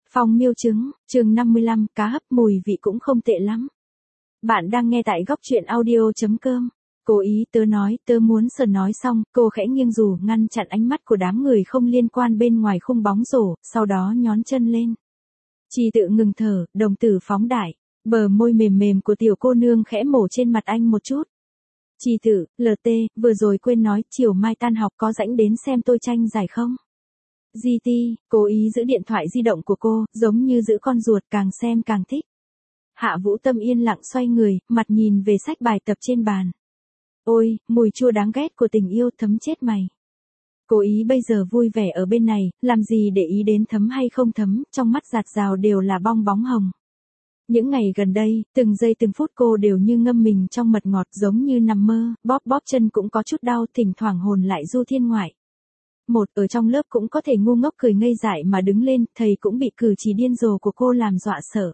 Phong miêu trứng, chương 55, cá hấp mùi vị cũng không tệ lắm. Bạn đang nghe tại góc truyện audio.com. Cố ý tớ muốn sờ nói xong, cô khẽ nghiêng dù ngăn chặn ánh mắt của đám người không liên quan bên ngoài khung bóng rổ, sau đó nhón chân lên. Chị tự ngừng thở, đồng tử phóng đại, bờ môi mềm mềm của tiểu cô nương khẽ mổ trên mặt anh một chút. Chị tự, LT, vừa rồi quên nói, chiều mai tan học có rảnh đến xem tôi tranh giải không? GT, cố ý giữ điện thoại di động của cô, giống như giữ con ruột càng xem càng thích. Hạ Vũ Tâm yên lặng xoay người, mặt nhìn về sách bài tập trên bàn. Ôi, mùi chua đáng ghét của tình yêu thấm chết mày. Cố ý bây giờ vui vẻ ở bên này, làm gì để ý đến thấm hay không thấm, trong mắt giạt rào đều là bong bóng hồng. Những ngày gần đây, từng giây từng phút cô đều như ngâm mình trong mật ngọt giống như nằm mơ, bóp chân cũng có chút đau, thỉnh thoảng hồn lại du thiên ngoại. Ở trong lớp cũng có thể ngu ngốc cười ngây dại mà đứng lên, thầy cũng bị cử chỉ điên rồ của cô làm dọa sợ.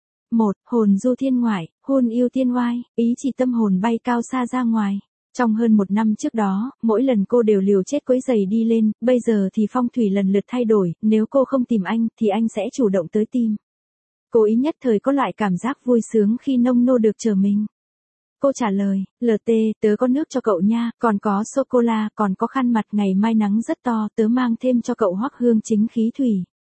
Hồn du thiên ngoại, hôn yêu tiên oai, ý chỉ tâm hồn bay cao xa ra ngoài. Trong hơn một năm trước đó, mỗi lần cô đều liều chết quấy giày đi lên, bây giờ thì phong thủy lần lượt thay đổi, nếu cô không tìm anh, thì anh sẽ chủ động tới tìm. Cô ý nhất thời có loại cảm giác vui sướng khi nông nô được chờ mình. Cô trả lời, LT, tớ có nước cho cậu nha, còn có sô-cô-la, còn có khăn mặt, ngày mai nắng rất to, tớ mang thêm cho cậu hoắc hương chính khí thủy.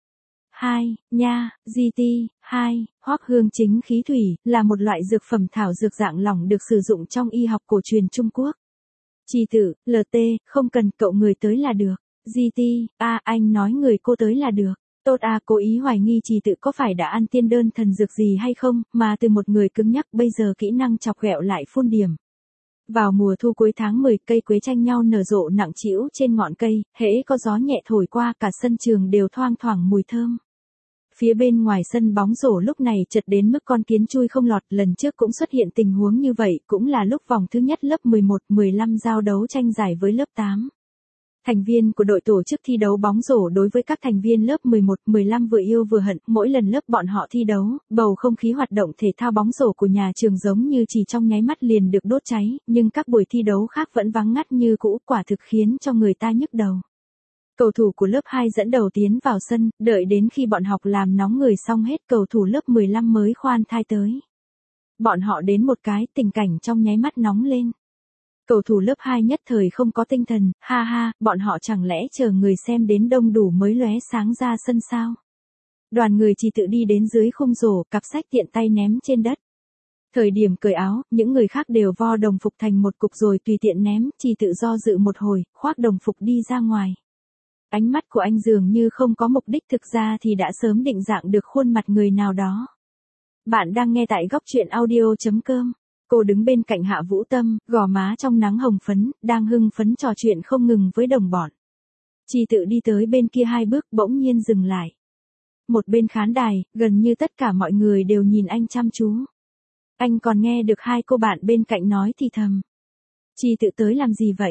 2, nha, GT, 2, hoắc hương chính khí thủy, là một loại dược phẩm thảo dược dạng lỏng được sử dụng trong y học cổ truyền Trung Quốc. Chị tự, LT, không cần, cậu người tới là được. GT, anh nói người cô tới là được. Tốt cố ý hoài nghi chị tự có phải đã ăn tiên đơn thần dược gì hay không, mà từ một người cứng nhắc bây giờ kỹ năng chọc ghẹo lại phun điểm. Vào mùa thu cuối tháng 10, cây quế tranh nhau nở rộ nặng trĩu trên ngọn cây, hễ có gió nhẹ thổi qua cả sân trường đều thoang thoảng mùi thơm. Phía bên ngoài sân bóng rổ lúc này chật đến mức con kiến chui không lọt, lần trước cũng xuất hiện tình huống như vậy, cũng là lúc vòng thứ nhất lớp 11, 15 giao đấu tranh giải với lớp 8. Thành viên của đội tổ chức thi đấu bóng rổ đối với các thành viên lớp 11, 15 vừa yêu vừa hận, mỗi lần lớp bọn họ thi đấu, bầu không khí hoạt động thể thao bóng rổ của nhà trường giống như chỉ trong nháy mắt liền được đốt cháy, nhưng các buổi thi đấu khác vẫn vắng ngắt như cũ, quả thực khiến cho người ta nhức đầu. Cầu thủ của lớp 2 dẫn đầu tiến vào sân, đợi đến khi bọn học làm nóng người xong hết, cầu thủ lớp 15 mới khoan thai tới. Bọn họ đến một cái, tình cảnh trong nháy mắt nóng lên. Cầu thủ lớp 2 nhất thời không có tinh thần, bọn họ chẳng lẽ chờ người xem đến đông đủ mới lóe sáng ra sân sao? Đoàn người chỉ tự đi đến dưới khung rổ, cặp sách tiện tay ném trên đất. Thời điểm cởi áo, những người khác đều vo đồng phục thành một cục rồi tùy tiện ném, chỉ tự do dự một hồi, khoác đồng phục đi ra ngoài. Ánh mắt của anh dường như không có mục đích, thực ra thì đã sớm định dạng được khuôn mặt người nào đó. Bạn đang nghe tại góc truyện audio.com. Cô đứng bên cạnh Hạ Vũ Tâm, gò má trong nắng hồng phấn, đang hưng phấn trò chuyện không ngừng với đồng bọn. Chị tự đi tới bên kia 2 bước, bỗng nhiên dừng lại. Một bên khán đài, gần như tất cả mọi người đều nhìn anh chăm chú. Anh còn nghe được 2 cô bạn bên cạnh nói thì thầm. Chị tự tới làm gì vậy?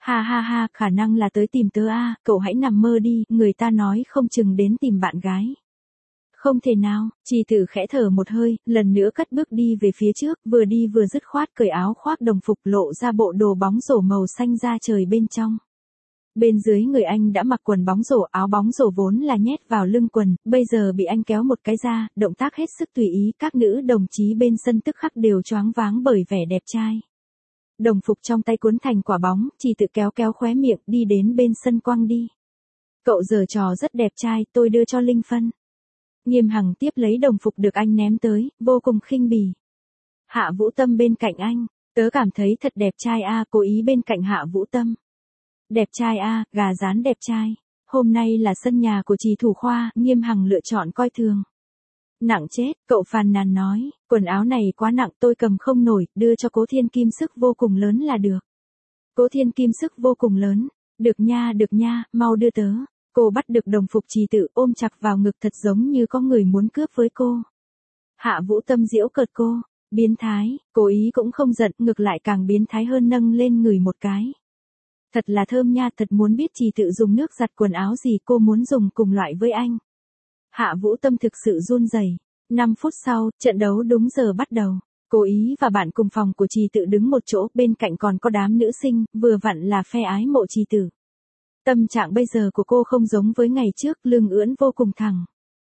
Khả năng là tới tìm tớ cậu hãy nằm mơ đi, người ta nói không chừng đến tìm bạn gái. Không thể nào, chị tự khẽ thở một hơi, lần nữa cất bước đi về phía trước, vừa đi vừa dứt khoát cởi áo khoác đồng phục, lộ ra bộ đồ bóng rổ màu xanh da trời bên trong. Bên dưới người anh đã mặc quần bóng rổ, áo bóng rổ vốn là nhét vào lưng quần, bây giờ bị anh kéo một cái ra, động tác hết sức tùy ý, các nữ đồng chí bên sân tức khắc đều choáng váng bởi vẻ đẹp trai. Đồng phục trong tay cuốn thành quả bóng, chị tự kéo khóe miệng, đi đến bên sân quăng đi. Cậu giở trò rất đẹp trai, tôi đưa cho Linh phân. Nghiêm Hằng tiếp lấy đồng phục được anh ném tới, vô cùng khinh bỉ. Hạ Vũ Tâm bên cạnh anh, tớ cảm thấy thật đẹp trai cố ý bên cạnh Hạ Vũ Tâm. Đẹp trai gà rán đẹp trai. Hôm nay là sân nhà của trì thủ khoa, Nghiêm Hằng lựa chọn coi thường. Nặng chết, cậu phàn nàn nói, quần áo này quá nặng tôi cầm không nổi, đưa cho Cố Thiên Kim sức vô cùng lớn là được. Cố Thiên Kim sức vô cùng lớn, được nha, mau đưa tớ. Cô bắt được đồng phục trì tự ôm chặt vào ngực thật giống như có người muốn cướp với cô. Hạ Vũ Tâm giễu cợt cô, biến thái, cố ý cũng không giận, ngược lại càng biến thái hơn, nâng lên người một cái. Thật là thơm nha, thật muốn biết trì tự dùng nước giặt quần áo gì cô muốn dùng cùng loại với anh. Hạ Vũ Tâm thực sự run rẩy. 5 phút sau, trận đấu đúng giờ bắt đầu. Cố ý và bạn cùng phòng của trì tự đứng một chỗ, bên cạnh còn có đám nữ sinh, vừa vặn là phe ái mộ trì tự. Tâm trạng bây giờ của cô không giống với ngày trước, lưng ưỡn vô cùng thẳng.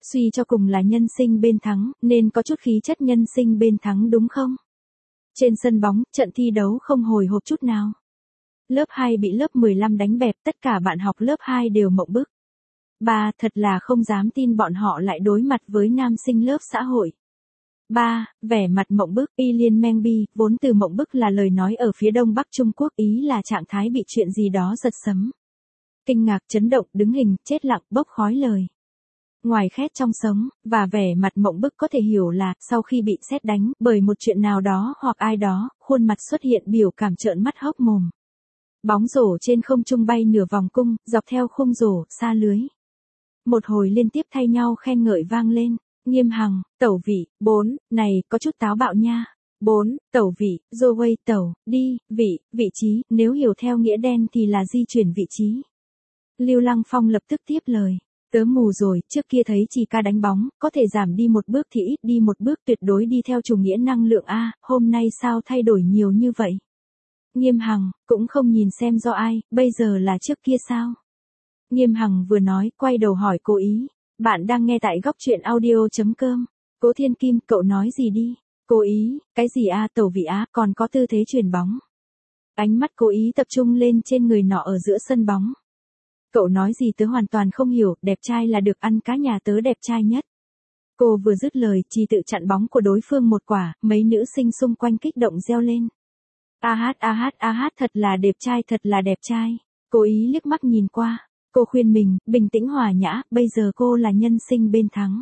Suy cho cùng là nhân sinh bên thắng, nên có chút khí chất nhân sinh bên thắng đúng không? Trên sân bóng, trận thi đấu không hồi hộp chút nào. Lớp 2 bị lớp 15 đánh bẹp, tất cả bạn học lớp 2 đều mộng bức. Ba, thật là không dám tin bọn họ lại đối mặt với nam sinh lớp xã hội. Ba, vẻ mặt mộng bức, Y Liên Meng Bi, vốn từ mộng bức là lời nói ở phía đông bắc Trung Quốc, ý là trạng thái bị chuyện gì đó giật sấm. Kinh ngạc, chấn động, đứng hình, chết lặng, bốc khói lời. Ngoài khét trong sống, và vẻ mặt mộng bức có thể hiểu là, sau khi bị sét đánh, bởi một chuyện nào đó hoặc ai đó, khuôn mặt xuất hiện biểu cảm trợn mắt hốc mồm. Bóng rổ trên không trung bay nửa vòng cung, dọc theo khung rổ, xa lưới. Một hồi liên tiếp thay nhau khen ngợi vang lên. Nghiêm Hằng, tẩu vị, 4, này, có chút táo bạo nha. 4, tẩu vị, Zoe tẩu, đi, vị trí, nếu hiểu theo nghĩa đen thì là di chuyển vị trí. Lưu Lăng Phong lập tức tiếp lời. Tớ mù rồi, trước kia thấy chỉ ca đánh bóng, có thể giảm đi một bước thì ít đi một bước, tuyệt đối đi theo chủ nghĩa năng lượng A, hôm nay sao thay đổi nhiều như vậy? Nghiêm Hằng, cũng không nhìn xem do ai, bây giờ là trước kia sao? Nghiêm Hằng vừa nói, quay đầu hỏi Cố Ý. Bạn đang nghe tại góc truyện audio.com. Cố Thiên Kim, cậu nói gì đi? Cố Ý, cái gì a, tẩu vị á, còn có tư thế chuyền bóng. Ánh mắt Cố Ý tập trung lên trên người nọ ở giữa sân bóng. Cậu nói gì tớ hoàn toàn không hiểu, đẹp trai là được ăn cá, nhà tớ đẹp trai nhất. Cô vừa dứt lời, chỉ tự chặn bóng của đối phương một quả, mấy nữ sinh xung quanh kích động reo lên. Thật là đẹp trai. Cố Ý liếc mắt nhìn qua. Cô khuyên mình, bình tĩnh hòa nhã, bây giờ cô là nhân sinh bên thắng.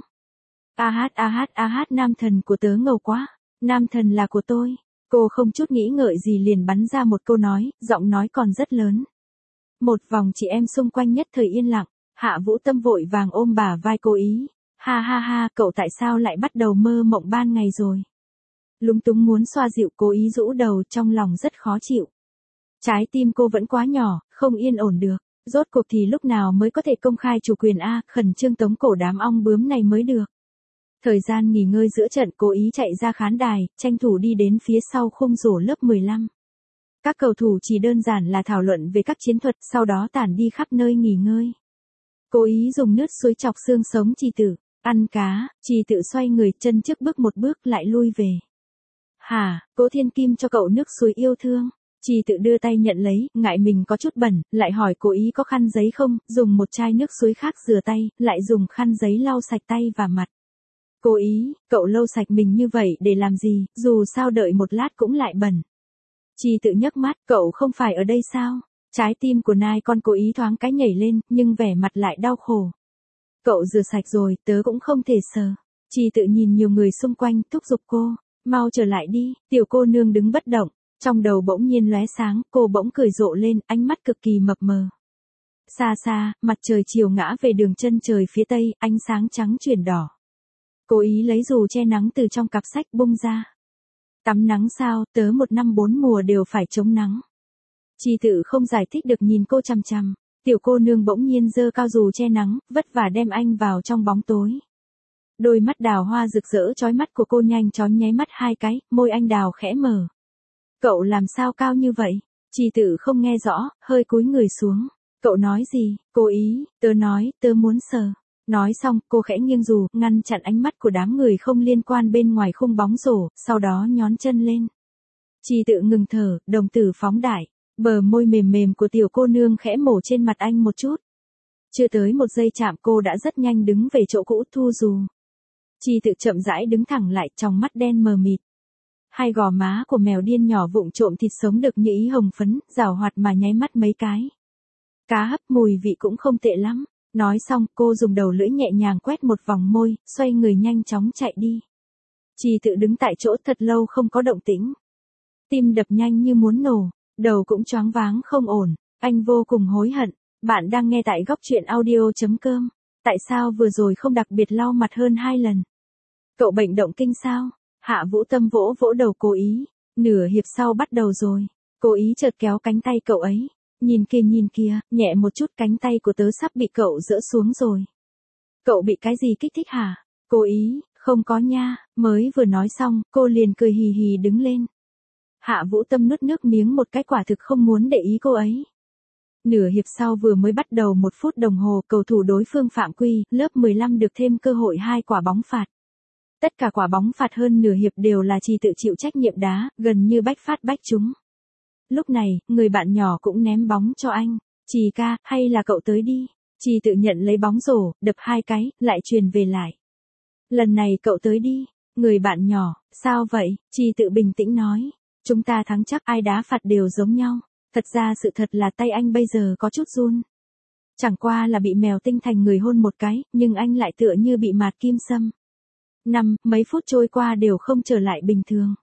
Nam thần của tớ ngầu quá, nam thần là của tôi. Cô không chút nghĩ ngợi gì liền bắn ra một câu nói, giọng nói còn rất lớn. Một vòng chị em xung quanh nhất thời yên lặng, Hạ Vũ Tâm vội vàng ôm bả vai Cố Ý. Ha, cậu tại sao lại bắt đầu mơ mộng ban ngày rồi? Lúng túng muốn xoa dịu Cố Ý rũ đầu, trong lòng rất khó chịu. Trái tim cô vẫn quá nhỏ, không yên ổn được. Rốt cuộc thì lúc nào mới có thể công khai chủ quyền A, khẩn trương tống cổ đám ong bướm này mới được. Thời gian nghỉ ngơi giữa trận, Cố Ý chạy ra khán đài, tranh thủ đi đến phía sau khung rổ lớp 15. Các cầu thủ chỉ đơn giản là thảo luận về các chiến thuật, sau đó tản đi khắp nơi nghỉ ngơi. Cố Ý dùng nước suối chọc xương sống Trì Tự, ăn cá, Trì Tự xoay người, chân trước bước một bước lại lui về. Hả, Cố Thiên Kim cho cậu nước suối yêu thương. Trì Tự đưa tay nhận lấy, ngại mình có chút bẩn, lại hỏi Cố Ý có khăn giấy không, dùng một chai nước suối khác rửa tay, lại dùng khăn giấy lau sạch tay và mặt. Cố Ý, cậu lau sạch mình như vậy để làm gì, dù sao đợi một lát cũng lại bẩn. Trì Tự nhấc mắt, cậu không phải ở đây sao? Trái tim của nai con Cố Ý thoáng cái nhảy lên, nhưng vẻ mặt lại đau khổ. Cậu rửa sạch rồi, tớ cũng không thể sờ. Trì Tự nhìn nhiều người xung quanh, thúc giục cô, mau trở lại đi, tiểu cô nương đứng bất động. Trong đầu bỗng nhiên lóe sáng, cô bỗng cười rộ lên, ánh mắt cực kỳ mập mờ. Xa xa, mặt trời chiều ngã về đường chân trời phía tây, ánh sáng trắng chuyển đỏ. Cố Ý lấy dù che nắng từ trong cặp sách bung ra. Tắm nắng sao, tớ 1 năm 4 mùa đều phải chống nắng. Trì Tự không giải thích được nhìn cô chằm chằm. Tiểu cô nương bỗng nhiên giơ cao dù che nắng, vất vả đem anh vào trong bóng tối. Đôi mắt đào hoa rực rỡ chói mắt của cô nhanh chóng nháy mắt 2 cái, môi anh đào khẽ mở. Cậu làm sao cao như vậy? Trì Tự không nghe rõ, hơi cúi người xuống. Cậu nói gì? Cố Ý, tớ nói, tớ muốn sờ. Nói xong, cô khẽ nghiêng dù, ngăn chặn ánh mắt của đám người không liên quan bên ngoài khung bóng rổ, sau đó nhón chân lên. Trì Tự ngừng thở, đồng tử phóng đại. Bờ môi mềm mềm của tiểu cô nương khẽ mổ trên mặt anh một chút. Chưa tới một giây chạm cô đã rất nhanh đứng về chỗ cũ thu dù. Trì Tự chậm rãi đứng thẳng lại, trong mắt đen mờ mịt. Hai gò má của mèo điên nhỏ vụng trộm thịt sống được như ý hồng phấn, rào hoạt mà nháy mắt mấy cái. Cá hấp mùi vị cũng không tệ lắm. Nói xong, cô dùng đầu lưỡi nhẹ nhàng quét một vòng môi, xoay người nhanh chóng chạy đi. Trì Tự đứng tại chỗ thật lâu không có động tĩnh. Tim đập nhanh như muốn nổ, đầu cũng choáng váng không ổn, anh vô cùng hối hận. Bạn đang nghe tại góc truyện audio.com. Tại sao vừa rồi không đặc biệt lau mặt hơn 2 lần? Cậu bệnh động kinh sao? Hạ Vũ Tâm vỗ vỗ đầu Cố Ý. Nửa hiệp sau bắt đầu rồi. Cố Ý chợt kéo cánh tay cậu ấy. Nhìn kìa, nhẹ một chút, cánh tay của tớ sắp bị cậu giỡ xuống rồi. Cậu bị cái gì kích thích hả? Cố Ý, không có nha, mới vừa nói xong, cô liền cười hì hì đứng lên. Hạ Vũ Tâm nuốt nước miếng một cái, quả thực không muốn để ý cô ấy. Nửa hiệp sau vừa mới bắt đầu 1 phút đồng hồ, cầu thủ đối phương phạm quy, lớp 15 được thêm cơ hội 2 quả bóng phạt. Tất cả quả bóng phạt hơn nửa hiệp đều là Trì Tự chịu trách nhiệm đá, gần như bách phát bách trúng. Lúc này, người bạn nhỏ cũng ném bóng cho anh. Trì ca, hay là cậu tới đi. Trì Tự nhận lấy bóng rổ, đập 2 cái, lại truyền về lại. Lần này cậu tới đi. Người bạn nhỏ, sao vậy? Trì Tự bình tĩnh nói. Chúng ta thắng chắc, ai đá phạt đều giống nhau. Thật ra sự thật là tay anh bây giờ có chút run. Chẳng qua là bị mèo tinh thành người hôn một cái, nhưng anh lại tựa như bị mạt kim xâm. Mấy phút trôi qua đều không trở lại bình thường.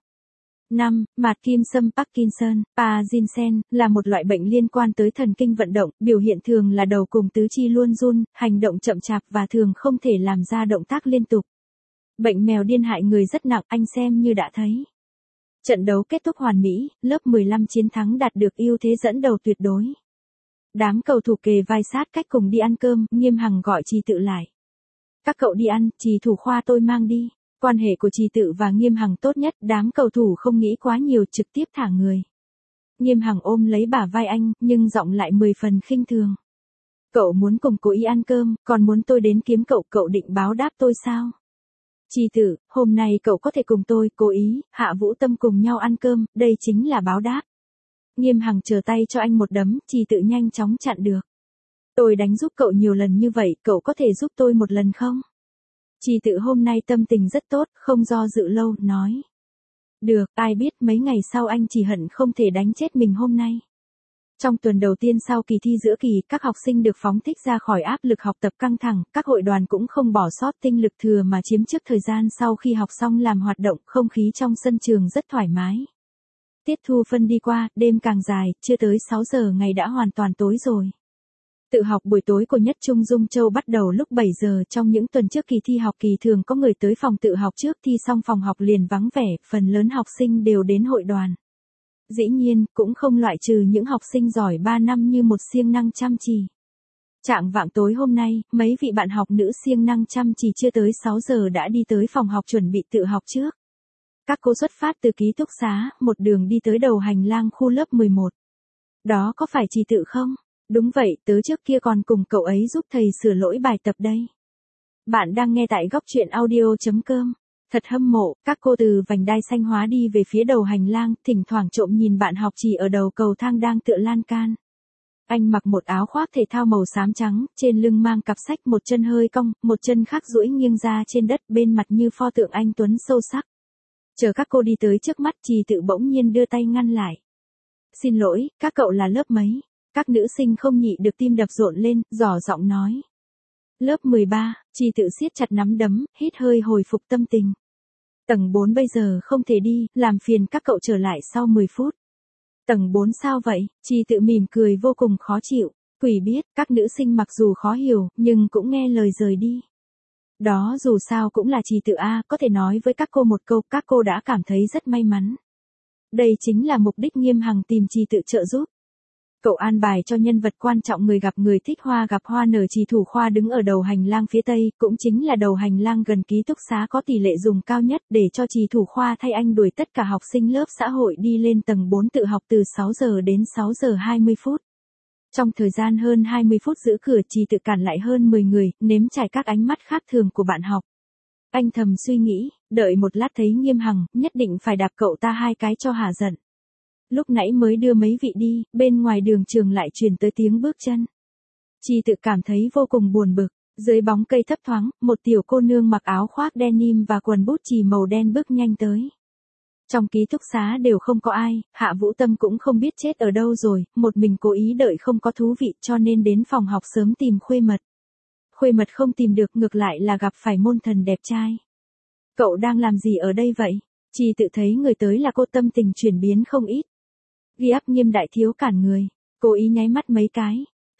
Mạt kim xâm Parkinson, Parkinson, là một loại bệnh liên quan tới thần kinh vận động, biểu hiện thường là đầu cùng tứ chi luôn run, hành động chậm chạp và thường không thể làm ra động tác liên tục. Bệnh mèo điên hại người rất nặng, anh xem như đã thấy. Trận đấu kết thúc hoàn mỹ, lớp 15 chiến thắng đạt được ưu thế dẫn đầu tuyệt đối. Đám cầu thủ kề vai sát cách cùng đi ăn cơm, Nghiêm Hằng gọi Trì Tự lại. Các cậu đi ăn, Trì thủ khoa tôi mang đi. Quan hệ của Trì Tự và Nghiêm Hằng tốt nhất, đám cầu thủ không nghĩ quá nhiều, trực tiếp thả người. Nghiêm Hằng ôm lấy bả vai anh, nhưng giọng lại 10 phần khinh thường. Cậu muốn cùng cô ý ăn cơm, còn muốn tôi đến kiếm cậu, cậu định báo đáp tôi sao? Trì Tự, hôm nay cậu có thể cùng tôi, Cố Ý, Hạ Vũ Tâm cùng nhau ăn cơm, đây chính là báo đáp. Nghiêm Hằng chờ tay cho anh một đấm, Trì Tự nhanh chóng chặn được. Tôi đánh giúp cậu nhiều lần như vậy, cậu có thể giúp tôi một lần không? Trì Tự hôm nay tâm tình rất tốt, không do dự lâu, nói. Được, ai biết mấy ngày sau anh chỉ hận không thể đánh chết mình hôm nay. Trong tuần đầu tiên sau kỳ thi giữa kỳ, các học sinh được phóng thích ra khỏi áp lực học tập căng thẳng, các hội đoàn cũng không bỏ sót tinh lực thừa mà chiếm trước thời gian sau khi học xong làm hoạt động, không khí trong sân trường rất thoải mái. Tiết thu phân đi qua, đêm càng dài, chưa tới 6 giờ ngày đã hoàn toàn tối rồi. Tự học buổi tối của Nhất Trung Dung Châu bắt đầu lúc 7 giờ, trong những tuần trước kỳ thi học kỳ thường có người tới phòng tự học trước thi xong phòng học liền vắng vẻ, phần lớn học sinh đều đến hội đoàn. Dĩ nhiên, cũng không loại trừ những học sinh giỏi 3 năm như một siêng năng chăm chỉ. Trạng vạng tối hôm nay, mấy vị bạn học nữ siêng năng chăm chỉ chưa tới 6 giờ đã đi tới phòng học chuẩn bị tự học trước. Các cô xuất phát từ ký túc xá, một đường đi tới đầu hành lang khu lớp 11. Đó có phải Trì Tự không? Đúng vậy, tớ trước kia còn cùng cậu ấy giúp thầy sửa lỗi bài tập đây. Bạn đang nghe tại góc truyện audio.com. Thật hâm mộ, các cô từ vành đai xanh hóa đi về phía đầu hành lang, thỉnh thoảng trộm nhìn bạn học Trì ở đầu cầu thang đang tựa lan can. Anh mặc một áo khoác thể thao màu xám trắng, trên lưng mang cặp sách, một chân hơi cong, một chân khác duỗi nghiêng ra trên đất, bên mặt như pho tượng anh tuấn sâu sắc. Chờ các cô đi tới trước mắt, Trì Tự bỗng nhiên đưa tay ngăn lại. Xin lỗi, các cậu là lớp mấy? Các nữ sinh không nhịn được tim đập rộn lên, dò giọng nói. Lớp 13, Trì Tự siết chặt nắm đấm, hít hơi hồi phục tâm tình. Tầng 4 bây giờ không thể đi, làm phiền các cậu trở lại sau 10 phút. Tầng 4 sao vậy? Trì Tự mỉm cười vô cùng khó chịu. Quỷ biết, các nữ sinh mặc dù khó hiểu, nhưng cũng nghe lời rời đi. Đó dù sao cũng là Trì Tự A, có thể nói với các cô một câu, các cô đã cảm thấy rất may mắn. Đây chính là mục đích Nghiêm Hằng tìm Trì Tự trợ giúp. Cậu an bài cho nhân vật quan trọng người gặp người thích hoa gặp hoa nở. Trì thủ khoa đứng ở đầu hành lang phía tây, cũng chính là đầu hành lang gần ký túc xá có tỷ lệ dùng cao nhất, để cho Trì thủ khoa thay anh đuổi tất cả học sinh lớp xã hội đi lên tầng 4 tự học từ 6 giờ đến 6 giờ 20 phút. Trong thời gian hơn 20 phút giữ cửa, Trì Tự cản lại hơn 10 người, nếm trải các ánh mắt khác thường của bạn học. Anh thầm suy nghĩ, đợi một lát thấy Nghiêm Hằng, nhất định phải đạp cậu ta 2 cái cho hả giận. Lúc nãy mới đưa mấy vị đi, bên ngoài đường trường lại truyền tới tiếng bước chân. Trì Tự cảm thấy vô cùng buồn bực, dưới bóng cây thấp thoáng, một tiểu cô nương mặc áo khoác denim và quần bút chì màu đen bước nhanh tới. Trong ký túc xá đều không có ai, Hạ Vũ Tâm cũng không biết chết ở đâu rồi, một mình Cố Ý đợi không có thú vị cho nên đến phòng học sớm tìm Khuê Mật. Khuê Mật không tìm được, ngược lại là gặp phải môn thần đẹp trai. Cậu đang làm gì ở đây vậy? Trì Tự thấy người tới là cô, tâm tình chuyển biến không ít. Ghi áp Nghiêm đại thiếu cản người. Cố Ý nháy mắt mấy cái.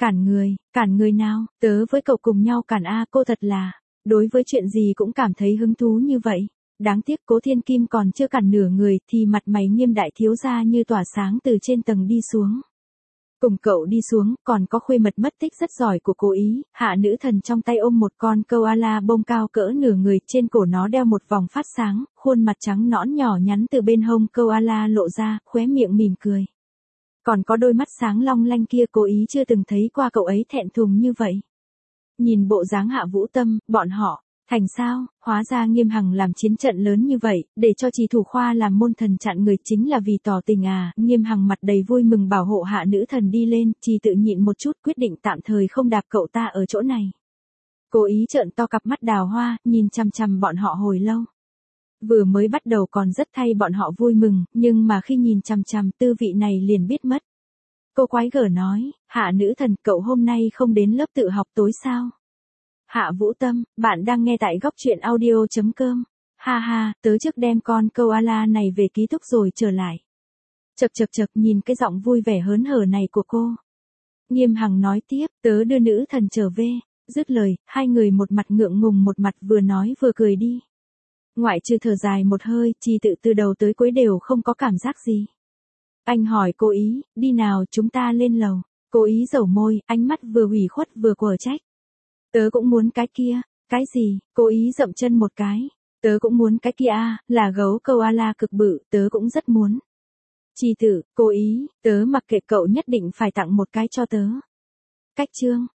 Cản người nào? Tớ với cậu cùng nhau cản a. Cô thật là, đối với chuyện gì cũng cảm thấy hứng thú như vậy. Đáng tiếc Cố Thiên Kim còn chưa cản nửa người thì mặt mày Nghiêm đại thiếu ra như tỏa sáng từ trên tầng đi xuống. Cùng cậu đi xuống, còn có Khuê Mật mất tích rất giỏi của Cố Ý, hạ nữ thần trong tay ôm một con koala bông cao cỡ nửa người, trên cổ nó đeo một vòng phát sáng, khuôn mặt trắng nõn nhỏ nhắn từ bên hông koala lộ ra, khóe miệng mỉm cười. Còn có đôi mắt sáng long lanh kia Cố Ý chưa từng thấy qua cậu ấy thẹn thùng như vậy. Nhìn bộ dáng Hạ Vũ Tâm, bọn họ, thành sao, hóa ra Nghiêm Hằng làm chiến trận lớn như vậy, để cho Trì Thủ Khoa làm môn thần chặn người chính là vì tỏ tình à, Nghiêm Hằng mặt đầy vui mừng bảo hộ Hạ nữ thần đi lên, Trì tự nhịn một chút quyết định tạm thời không đạp cậu ta ở chỗ này. Cố Ý trợn to cặp mắt đào hoa, nhìn chằm chằm bọn họ hồi lâu. Vừa mới bắt đầu còn rất thay bọn họ vui mừng, nhưng mà khi nhìn chằm chằm tư vị này liền biết mất. Cô quái gở nói, Hạ nữ thần cậu hôm nay không đến lớp tự học tối sao? Hạ Vũ Tâm, bạn đang nghe tại góc truyện audio.com. Ha ha, tớ trước đem con koala này về ký túc rồi trở lại. Chậc chậc chậc nhìn cái giọng vui vẻ hớn hở này của cô. Nghiêm Hằng nói tiếp, tớ đưa nữ thần trở về. Dứt lời, hai người một mặt ngượng ngùng một mặt vừa nói vừa cười đi. Ngoại trừ thở dài một hơi, Trì tự từ đầu tới cuối đều không có cảm giác gì. Anh hỏi Cố Ý, đi nào chúng ta lên lầu. Cố Ý dẩu môi, ánh mắt vừa ủy khuất vừa quở trách. Tớ cũng muốn cái kia. Cái gì? Cố Ý dậm chân một cái. Tớ cũng muốn cái kia à, là gấu koala cực bự, tớ cũng rất muốn. Trì tự, Cố Ý, tớ mặc kệ cậu nhất định phải tặng một cái cho tớ. Cách chương.